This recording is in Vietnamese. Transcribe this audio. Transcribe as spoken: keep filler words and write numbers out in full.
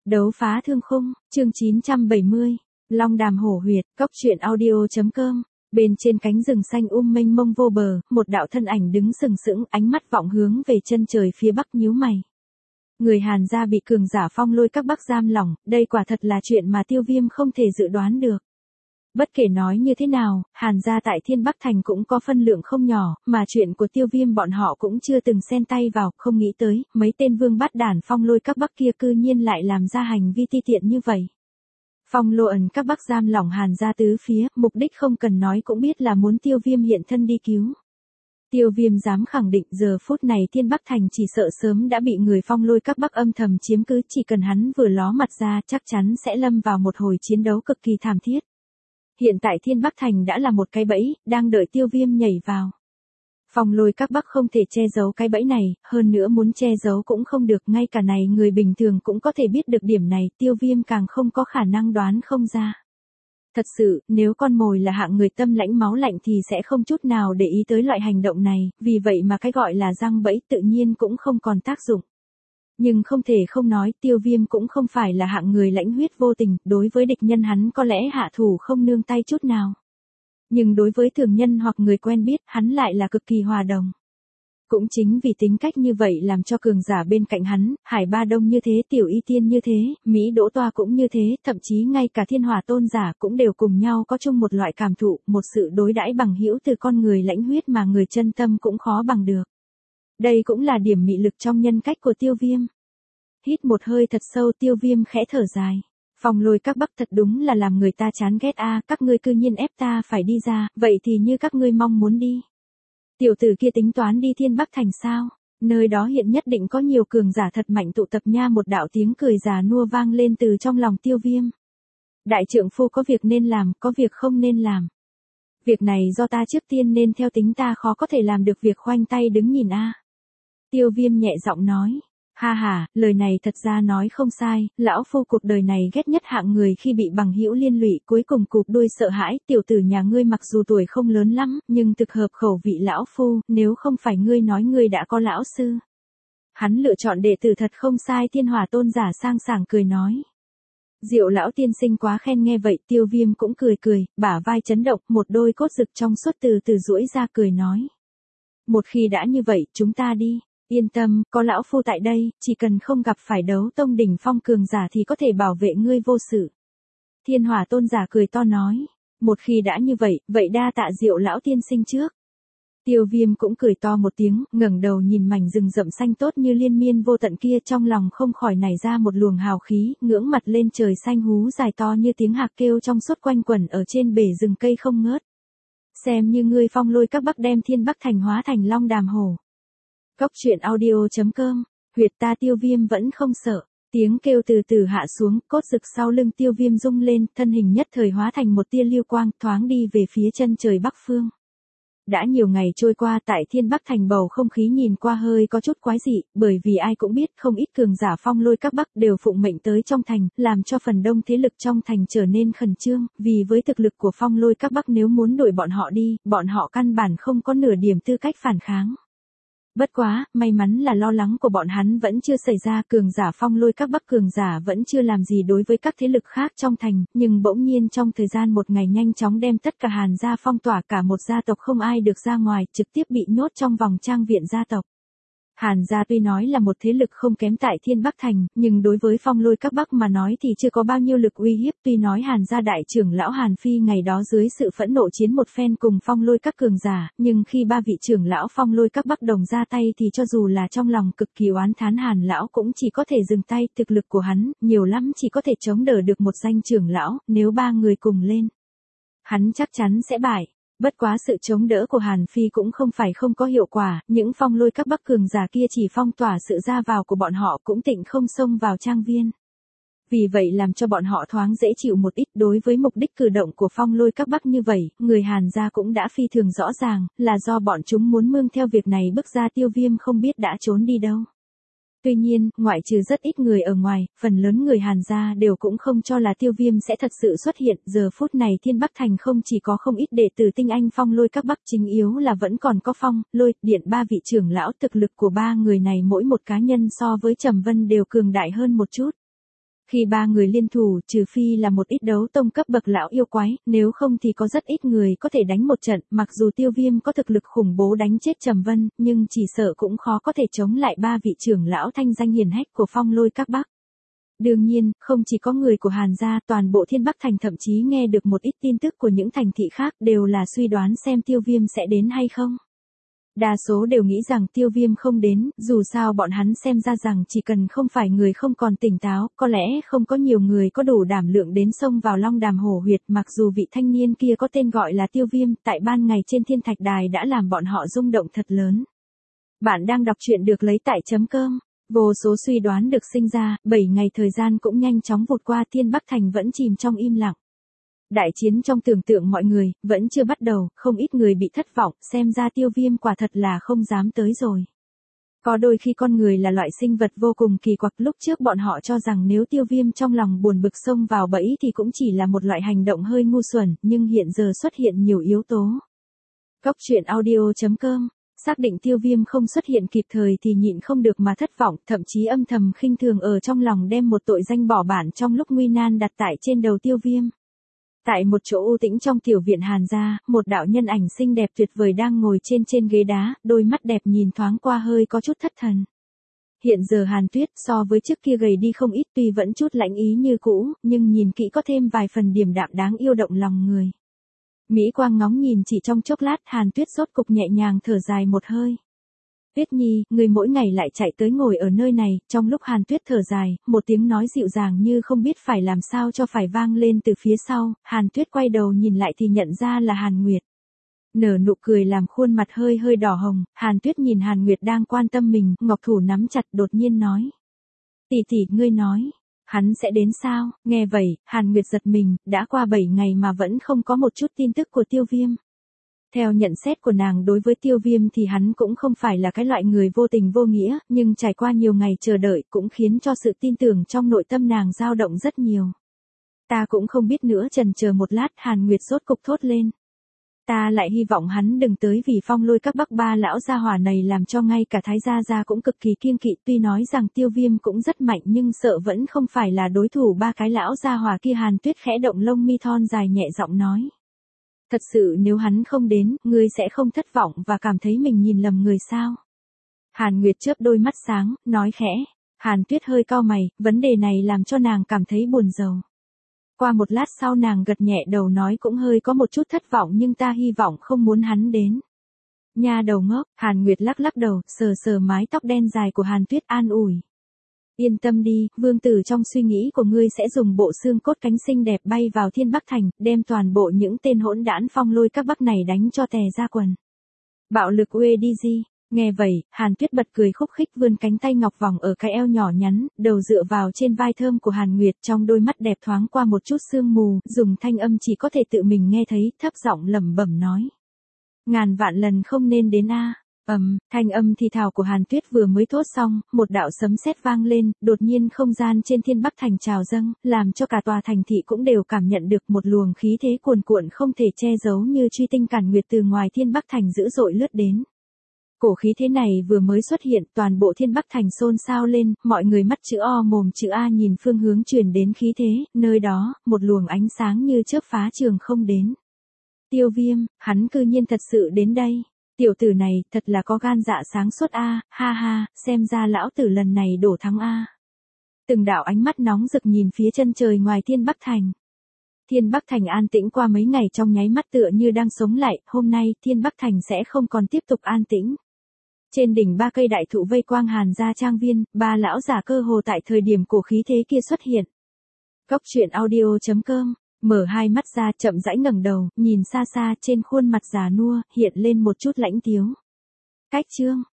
Đấu phá thương khung, chương chín trăm bảy mươi. Long đàm hổ huyệt, cốc truyện audio.com. Bên trên cánh rừng xanh um mênh mông vô bờ, một đạo thân ảnh đứng sừng sững, ánh mắt vọng hướng về chân trời phía bắc nhíu mày. Người Hàn gia bị cường giả phong lôi các bắc giam lỏng, đây quả thật là chuyện mà Tiêu Viêm không thể dự đoán được. Bất kể nói như thế nào, Hàn gia tại Thiên Bắc Thành cũng có phân lượng không nhỏ, mà chuyện của Tiêu Viêm bọn họ cũng chưa từng xen tay vào, không nghĩ tới, mấy tên vương bát đản phong lôi các bắc kia cư nhiên lại làm ra hành vi ti tiện như vậy. Phong lô ẩn các bắc giam lỏng Hàn gia tứ phía, mục đích không cần nói cũng biết là muốn Tiêu Viêm hiện thân đi cứu. Tiêu Viêm dám khẳng định giờ phút này Thiên Bắc Thành chỉ sợ sớm đã bị người phong lôi các bắc âm thầm chiếm cứ, chỉ cần hắn vừa ló mặt ra chắc chắn sẽ lâm vào một hồi chiến đấu cực kỳ thảm thiết. Hiện tại Thiên Bắc Thành đã là một cái bẫy, đang đợi Tiêu Viêm nhảy vào. Phong lôi các bắc không thể che giấu cái bẫy này, hơn nữa muốn che giấu cũng không được, ngay cả này người bình thường cũng có thể biết được điểm này, Tiêu Viêm càng không có khả năng đoán không ra. Thật sự, nếu con mồi là hạng người tâm lãnh máu lạnh thì sẽ không chút nào để ý tới loại hành động này, vì vậy mà cái gọi là giăng bẫy tự nhiên cũng không còn tác dụng. Nhưng không thể không nói, Tiêu Viêm cũng không phải là hạng người lãnh huyết vô tình, đối với địch nhân hắn có lẽ hạ thủ không nương tay chút nào. Nhưng đối với thường nhân hoặc người quen biết, hắn lại là cực kỳ hòa đồng. Cũng chính vì tính cách như vậy làm cho cường giả bên cạnh hắn, Hải Ba Đông như thế, Tiểu Y Tiên như thế, Mỹ Đỗ Toa cũng như thế, thậm chí ngay cả Thiên Hỏa Tôn giả cũng đều cùng nhau có chung một loại cảm thụ, một sự đối đãi bằng hữu từ con người lãnh huyết mà người chân tâm cũng khó bằng được. Đây cũng là điểm mị lực trong nhân cách của Tiêu Viêm. Hít một hơi thật sâu, Tiêu Viêm khẽ thở dài. Phong lôi các bắc thật đúng là làm người ta chán ghét a, các ngươi cư nhiên ép ta phải đi ra, vậy thì như các ngươi mong muốn đi. Tiểu tử kia tính toán đi Thiên Bắc Thành sao? Nơi đó hiện nhất định có nhiều cường giả thật mạnh tụ tập nha, một đạo tiếng cười già nua vang lên từ trong lòng Tiêu Viêm. Đại trượng phu có việc nên làm, có việc không nên làm. Việc này do ta trước tiên nên theo tính, ta khó có thể làm được việc khoanh tay đứng nhìn a. Tiêu Viêm nhẹ giọng nói. Ha ha, lời này thật ra nói không sai, lão phu cuộc đời này ghét nhất hạng người khi bị bằng hữu liên lụy, cuối cùng cụp đuôi sợ hãi, tiểu tử nhà ngươi mặc dù tuổi không lớn lắm, nhưng thực hợp khẩu vị lão phu, nếu không phải ngươi nói ngươi đã có lão sư. Hắn lựa chọn đệ tử thật không sai, Thiên Hỏa Tôn giả sang sảng cười nói. Diệu lão tiên sinh quá khen, nghe vậy Tiêu Viêm cũng cười cười, bả vai chấn động, một đôi cốt rực trong suốt từ từ duỗi ra cười nói. Một khi đã như vậy, chúng ta đi. Yên tâm, có lão phu tại đây, chỉ cần không gặp phải đấu tông đỉnh phong cường giả thì có thể bảo vệ ngươi vô sự. Thiên Hỏa Tôn giả cười to nói, một khi đã như vậy, vậy đa tạ Diệu lão tiên sinh trước. Tiêu Viêm cũng cười to một tiếng, ngẩng đầu nhìn mảnh rừng rậm xanh tốt như liên miên vô tận kia, trong lòng không khỏi nảy ra một luồng hào khí, ngưỡng mặt lên trời xanh hú dài to như tiếng hạc kêu trong suốt quanh quẩn ở trên bể rừng cây không ngớt. Xem như ngươi phong lôi các bắc đem Thiên Bắc Thành hóa thành long đàm hổ. Cốc truyện audio.com, huyệt ta Tiêu Viêm vẫn không sợ, tiếng kêu từ từ hạ xuống, cốt rực sau lưng Tiêu Viêm rung lên, thân hình nhất thời hóa thành một tia lưu quang, thoáng đi về phía chân trời bắc phương. Đã nhiều ngày trôi qua, tại Thiên Bắc Thành bầu không khí nhìn qua hơi có chút quái dị, bởi vì ai cũng biết không ít cường giả phong lôi các bắc đều phụng mệnh tới trong thành, làm cho phần đông thế lực trong thành trở nên khẩn trương, vì với thực lực của phong lôi các bắc nếu muốn đuổi bọn họ đi, bọn họ căn bản không có nửa điểm tư cách phản kháng. Bất quá, may mắn là lo lắng của bọn hắn vẫn chưa xảy ra, cường giả phong lôi các bắc cường giả vẫn chưa làm gì đối với các thế lực khác trong thành, nhưng bỗng nhiên trong thời gian một ngày nhanh chóng đem tất cả Hàn gia phong tỏa, cả một gia tộc không ai được ra ngoài, trực tiếp bị nhốt trong vòng trang viện gia tộc. Hàn gia tuy nói là một thế lực không kém tại Thiên Bắc Thành, nhưng đối với phong lôi các bắc mà nói thì chưa có bao nhiêu lực uy hiếp, tuy nói Hàn gia đại trưởng lão Hàn Phi ngày đó dưới sự phẫn nộ chiến một phen cùng phong lôi các cường giả, nhưng khi ba vị trưởng lão phong lôi các bắc đồng ra tay thì cho dù là trong lòng cực kỳ oán thán Hàn lão cũng chỉ có thể dừng tay, thực lực của hắn, nhiều lắm chỉ có thể chống đỡ được một danh trưởng lão, nếu ba người cùng lên, hắn chắc chắn sẽ bại. Bất quá sự chống đỡ của Hàn Phi cũng không phải không có hiệu quả, những phong lôi các bắc cường giả kia chỉ phong tỏa sự ra vào của bọn họ cũng tịnh không xông vào trang viên. Vì vậy làm cho bọn họ thoáng dễ chịu một ít. Đối với mục đích cử động của phong lôi các bắc như vậy, người Hàn gia cũng đã phi thường rõ ràng, là do bọn chúng muốn mương theo việc này bước ra. Tiêu Viêm không biết đã trốn đi đâu. Tuy nhiên, ngoại trừ rất ít người ở ngoài, phần lớn người Hàn gia đều cũng không cho là Tiêu Viêm sẽ thật sự xuất hiện. Giờ phút này Thiên Bắc Thành không chỉ có không ít đệ tử tinh anh phong lôi các bắc, chính yếu là vẫn còn có phong, lôi, điện ba vị trưởng lão, thực lực của ba người này mỗi một cá nhân so với Trầm Vân đều cường đại hơn một chút. Khi ba người liên thủ, trừ phi là một ít đấu tông cấp bậc lão yêu quái, nếu không thì có rất ít người có thể đánh một trận, mặc dù Tiêu Viêm có thực lực khủng bố đánh chết Trầm Vân, nhưng chỉ sợ cũng khó có thể chống lại ba vị trưởng lão thanh danh hiển hách của Phong Lôi Các Bắc. Đương nhiên, không chỉ có người của Hàn gia, toàn bộ Thiên Bắc Thành thậm chí nghe được một ít tin tức của những thành thị khác đều là suy đoán xem Tiêu Viêm sẽ đến hay không. Đa số đều nghĩ rằng Tiêu Viêm không đến, dù sao bọn hắn xem ra rằng chỉ cần không phải người không còn tỉnh táo, có lẽ không có nhiều người có đủ đảm lượng đến xông vào Long Đàm Hổ Huyệt, mặc dù vị thanh niên kia có tên gọi là Tiêu Viêm, tại ban ngày trên Thiên Thạch Đài đã làm bọn họ rung động thật lớn. Bạn đang đọc truyện được lấy tại chấm cơm. Vô số suy đoán được sinh ra, bảy ngày thời gian cũng nhanh chóng vụt qua, Thiên Bắc Thành vẫn chìm trong im lặng. Đại chiến trong tưởng tượng mọi người, vẫn chưa bắt đầu, không ít người bị thất vọng, xem ra Tiêu Viêm quả thật là không dám tới rồi. Có đôi khi con người là loại sinh vật vô cùng kỳ quặc, lúc trước bọn họ cho rằng nếu Tiêu Viêm trong lòng buồn bực xông vào bẫy thì cũng chỉ là một loại hành động hơi ngu xuẩn, nhưng hiện giờ xuất hiện nhiều yếu tố. Cốc truyện audio chấm com Xác định Tiêu Viêm không xuất hiện kịp thời thì nhịn không được mà thất vọng, thậm chí âm thầm khinh thường ở trong lòng đem một tội danh bỏ bản trong lúc nguy nan đặt tại trên đầu Tiêu Viêm. Tại một chỗ u tĩnh trong tiểu viện Hàn gia, một đạo nhân ảnh xinh đẹp tuyệt vời đang ngồi trên trên ghế đá, đôi mắt đẹp nhìn thoáng qua hơi có chút thất thần. Hiện giờ Hàn Tuyết so với trước kia gầy đi không ít, tuy vẫn chút lãnh ý như cũ, nhưng nhìn kỹ có thêm vài phần điềm đạm đáng yêu động lòng người. Mỹ Quang ngóng nhìn chỉ trong chốc lát, Hàn Tuyết rốt cục nhẹ nhàng thở dài một hơi. Tuyết Nhi, người mỗi ngày lại chạy tới ngồi ở nơi này, trong lúc Hàn Tuyết thở dài, một tiếng nói dịu dàng như không biết phải làm sao cho phải vang lên từ phía sau, Hàn Tuyết quay đầu nhìn lại thì nhận ra là Hàn Nguyệt. Nở nụ cười làm khuôn mặt hơi hơi đỏ hồng, Hàn Tuyết nhìn Hàn Nguyệt đang quan tâm mình, ngọc thủ nắm chặt đột nhiên nói. Tỷ tỷ, ngươi nói, hắn sẽ đến sao? Nghe vậy, Hàn Nguyệt giật mình, đã qua bảy ngày mà vẫn không có một chút tin tức của Tiêu Viêm. Theo nhận xét của nàng đối với Tiêu Viêm thì hắn cũng không phải là cái loại người vô tình vô nghĩa, nhưng trải qua nhiều ngày chờ đợi cũng khiến cho sự tin tưởng trong nội tâm nàng dao động rất nhiều. Ta cũng không biết nữa, chần chờ một lát, Hàn Nguyệt rốt cục thốt lên. Ta lại hy vọng hắn đừng tới, vì Phong Lôi Các Bắc ba lão gia hỏa này làm cho ngay cả Thái gia gia cũng cực kỳ kiêng kỵ, tuy nói rằng Tiêu Viêm cũng rất mạnh nhưng sợ vẫn không phải là đối thủ ba cái lão gia hỏa kia. Hàn Tuyết khẽ động lông mi thon dài nhẹ giọng nói. Thật sự nếu hắn không đến, ngươi sẽ không thất vọng và cảm thấy mình nhìn lầm người sao? Hàn Nguyệt chớp đôi mắt sáng, nói khẽ. Hàn Tuyết hơi cau mày, vấn đề này làm cho nàng cảm thấy buồn rầu. Qua một lát sau nàng gật nhẹ đầu nói cũng hơi có một chút thất vọng, nhưng ta hy vọng không muốn hắn đến. Nha đầu ngốc, Hàn Nguyệt lắc lắc đầu, sờ sờ mái tóc đen dài của Hàn Tuyết an ủi. Yên tâm đi, vương tử trong suy nghĩ của ngươi sẽ dùng bộ xương cốt cánh xinh đẹp bay vào Thiên Bắc Thành, đem toàn bộ những tên hỗn đản Phong Lôi Các Bắc này đánh cho tè ra quần. Bạo lực uê đi gì? Nghe vậy, Hàn Tuyết bật cười khúc khích, vươn cánh tay ngọc vòng ở cái eo nhỏ nhắn, đầu dựa vào trên vai thơm của Hàn Nguyệt, trong đôi mắt đẹp thoáng qua một chút sương mù, dùng thanh âm chỉ có thể tự mình nghe thấy, thấp giọng lẩm bẩm nói. Ngàn vạn lần không nên đến a. Ầm, um, thanh âm thì thào của Hàn Tuyết vừa mới thốt xong, một đạo sấm sét vang lên, đột nhiên không gian trên Thiên Bắc Thành trào dâng, làm cho cả tòa thành thị cũng đều cảm nhận được một luồng khí thế cuồn cuộn không thể che giấu như truy tinh càn nguyệt từ ngoài Thiên Bắc Thành dữ dội lướt đến. Cổ khí thế này vừa mới xuất hiện, toàn bộ Thiên Bắc Thành xôn xao lên, mọi người mắt chữ O mồm chữ A nhìn phương hướng truyền đến khí thế, nơi đó, một luồng ánh sáng như chớp phá trường không đến. Tiêu Viêm, hắn cư nhiên thật sự đến đây. Tiểu tử này, thật là có gan dạ sáng suốt a, ha ha, xem ra lão tử lần này đổ thắng a. Từng đạo ánh mắt nóng rực nhìn phía chân trời ngoài Thiên Bắc Thành. Thiên Bắc Thành an tĩnh qua mấy ngày trong nháy mắt tựa như đang sống lại, hôm nay Thiên Bắc Thành sẽ không còn tiếp tục an tĩnh. Trên đỉnh ba cây đại thụ vây quang Hàn gia trang viên, ba lão giả cơ hồ tại thời điểm cổ khí thế kia xuất hiện. Cốc truyện audio chấm com Mở hai mắt ra, chậm rãi ngẩng đầu, nhìn xa xa, trên khuôn mặt già nua, hiện lên một chút lãnh tiếu. Cách chương